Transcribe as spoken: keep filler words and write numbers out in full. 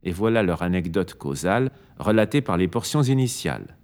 et voilà leur anecdote causale relatée par les portions initiales.